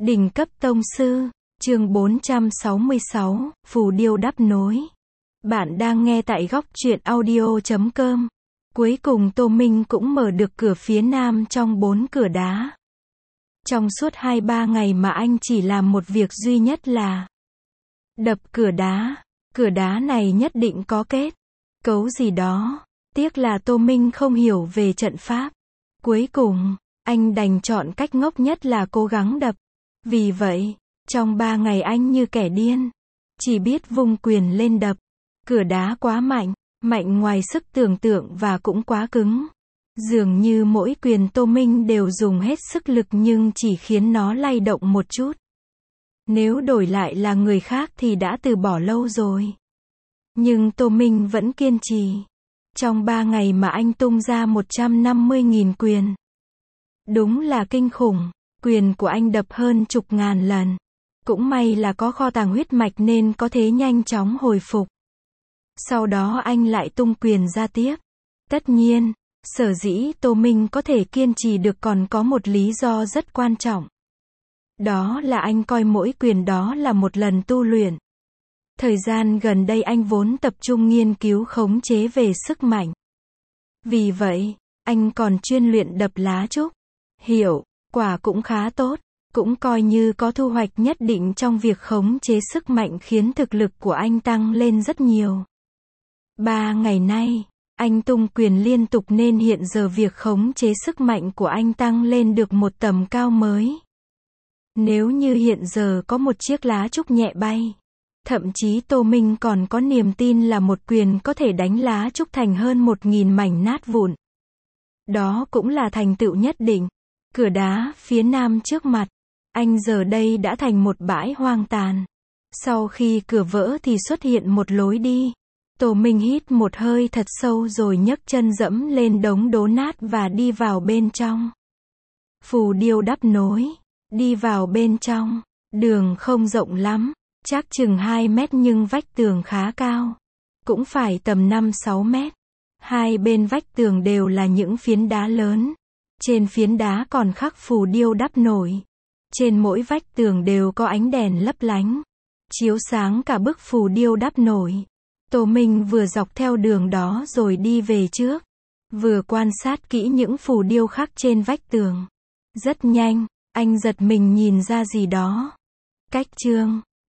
Đỉnh cấp tông sư, chương 466, phù điêu đắp nối. Bạn đang nghe tại góc truyện audio.com. Cuối cùng Tô Minh cũng mở được cửa phía nam trong 4 cửa đá. Trong suốt 2-3 ngày mà anh chỉ làm một việc duy nhất là đập cửa đá. Cửa đá này nhất định có kết cấu gì đó. Tiếc là Tô Minh không hiểu về trận pháp. Cuối cùng, anh đành chọn cách ngốc nhất là cố gắng đập. Vì vậy, trong 3 ngày anh như kẻ điên, chỉ biết vung quyền lên đập. Cửa đá quá mạnh, mạnh ngoài sức tưởng tượng và cũng quá cứng. Dường như mỗi quyền Tô Minh đều dùng hết sức lực nhưng chỉ khiến nó lay động một chút. Nếu đổi lại là người khác thì đã từ bỏ lâu rồi. Nhưng Tô Minh vẫn kiên trì. Trong 3 ngày mà anh tung ra 150.000 quyền. Đúng là kinh khủng. Quyền của anh đập hơn chục ngàn lần. Cũng may là có kho tàng huyết mạch nên có thể nhanh chóng hồi phục. Sau đó anh lại tung quyền ra tiếp. Tất nhiên, sở dĩ Tô Minh có thể kiên trì được còn có một lý do rất quan trọng. Đó là anh coi mỗi quyền đó là một lần tu luyện. Thời gian gần đây anh vốn tập trung nghiên cứu khống chế về sức mạnh. Vì vậy, anh còn chuyên luyện đập lá trúc. Hiệu quả cũng khá tốt, cũng coi như có thu hoạch nhất định trong việc khống chế sức mạnh khiến thực lực của anh tăng lên rất nhiều. 3 ngày nay, anh tung quyền liên tục nên hiện giờ việc khống chế sức mạnh của anh tăng lên được một tầm cao mới. Nếu như hiện giờ có một chiếc lá trúc nhẹ bay, thậm chí Tô Minh còn có niềm tin là một quyền có thể đánh lá trúc thành hơn 1.000 mảnh nát vụn. Đó cũng là thành tựu nhất định. Cửa đá phía nam trước mặt, anh giờ đây đã thành một bãi hoang tàn. Sau khi cửa vỡ thì xuất hiện một lối đi. Tô Minh hít một hơi thật sâu rồi nhấc chân dẫm lên đống đổ nát và đi vào bên trong. Phù điêu đắp nối. Đi vào bên trong. Đường không rộng lắm, chắc chừng 2 mét nhưng vách tường khá cao. Cũng phải tầm 5-6 mét. Hai bên vách tường đều là những phiến đá lớn. Trên phiến đá còn khắc phù điêu đắp nổi. Trên mỗi vách tường đều có ánh đèn lấp lánh, chiếu sáng cả bức phù điêu đắp nổi. Tô Minh vừa dọc theo đường đó rồi đi về trước, vừa quan sát kỹ những phù điêu khắc trên vách tường. Rất nhanh, anh giật mình nhìn ra gì đó. Cách chương